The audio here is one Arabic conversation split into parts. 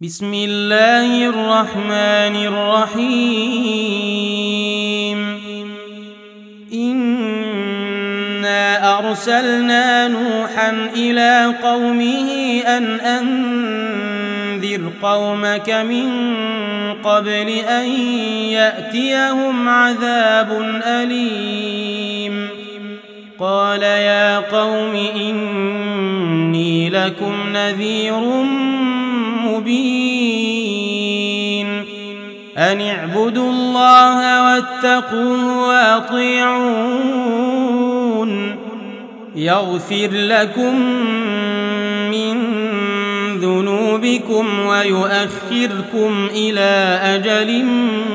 بسم الله الرحمن الرحيم. إنا أرسلنا نوحا إلى قومه أن أنذر قومك من قبل أن يأتيهم عذاب أليم. قال يا قوم إني لكم نذير مبين أن اعبدوا الله واتقوه وأطيعون يغفر لكم من ذنوبكم ويؤخركم إلى أجل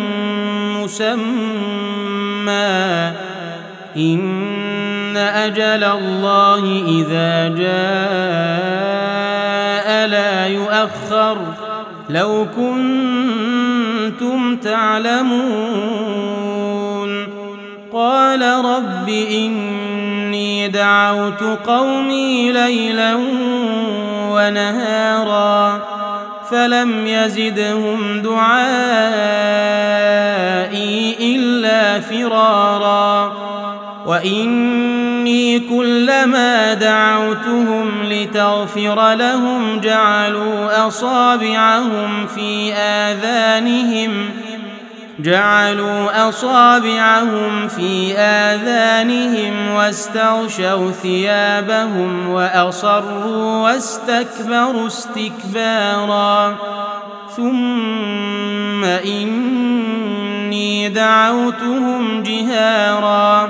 مسمى إن أجل الله إذا جاء لا يؤخر لو كنتم تعلمون. قال رب إني دعوت قومي ليلا ونهارا فلم يزدهم دعائي إلا فرارا وإني كلما دعوتهم لتغفر لهم جعلوا أصابعهم في آذانهم واستغشوا ثيابهم وأصروا واستكبروا استكبارا. ثم إني دعوتهم جهارا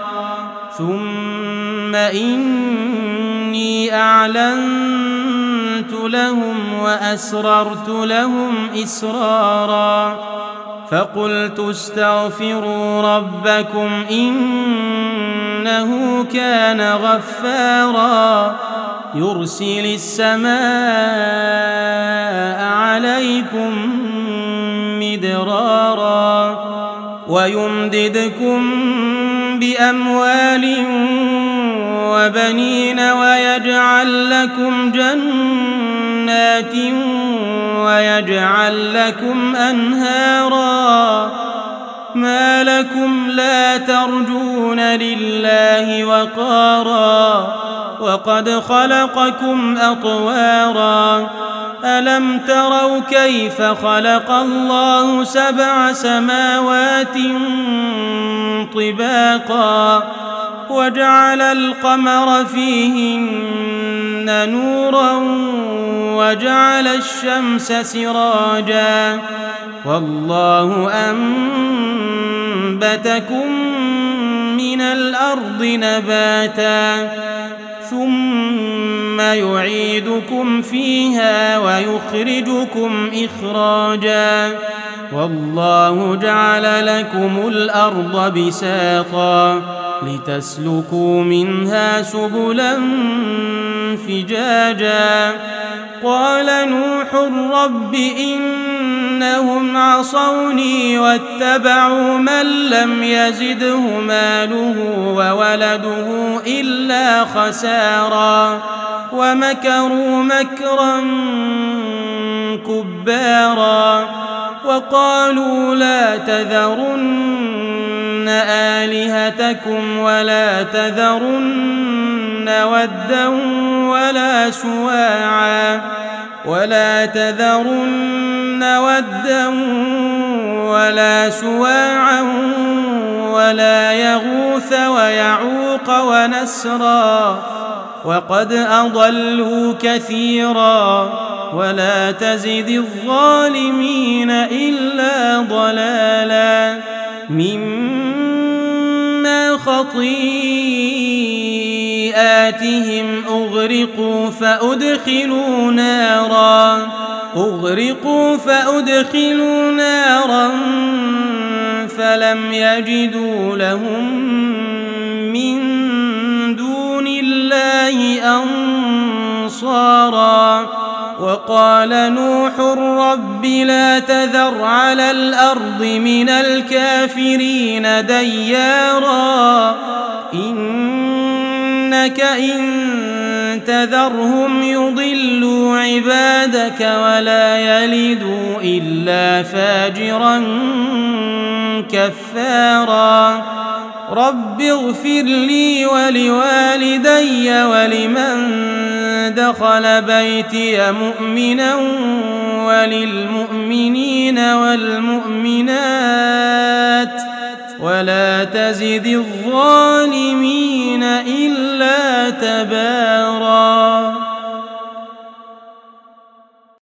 ثم إني أعلنت لهم وأسررت لهم إسرارا فقلت استغفروا ربكم إنه كان غفارا يرسل السماء عليكم مدرارا ويمددكم بأموال وبنين ويجعل لكم جنات ويجعل لكم أنهارا. ما لكم لا ترجون لله وقارا وقد خلقكم أطوارا. ألم تروا كيف خلق الله 7 سماوات طباقا وجعل القمر فيهن نورا وجعل الشمس سراجا والله أنبتكم من الأرض نباتا ثم يعيدكم فيها ويخرجكم إخراجا والله جعل لكم الأرض بساطا لتسلكوا منها سبلا فجاجا. قال نوح رب إنهم عصوني واتبعوا من لم يزده ماله وولده إلا خسارا ومكروا مكرا كبارا وقالوا لا تذرن آلهتكم ولا تذرن ودا ولا سواعا ولا يغوث ويعوق ونسرا وقد أضلوا كثيرا ولا تزد الظالمين إلا ضلالا. مما خطيئاتهم أغرقوا فأدخلوا نارا فلم يجدوا لهم من دون الله أنصارا. وقال نوح رب لا تذر على الأرض من الكافرين ديارا إنك إن تذرهم يضلوا عبادك ولا يلدوا إلا فاجرا كفارا رب اغفر لي ولوالدي ولمن دخل بيتي مؤمنا وللمؤمنين والمؤمنات ولا تزد الظالمين إلا تباراً.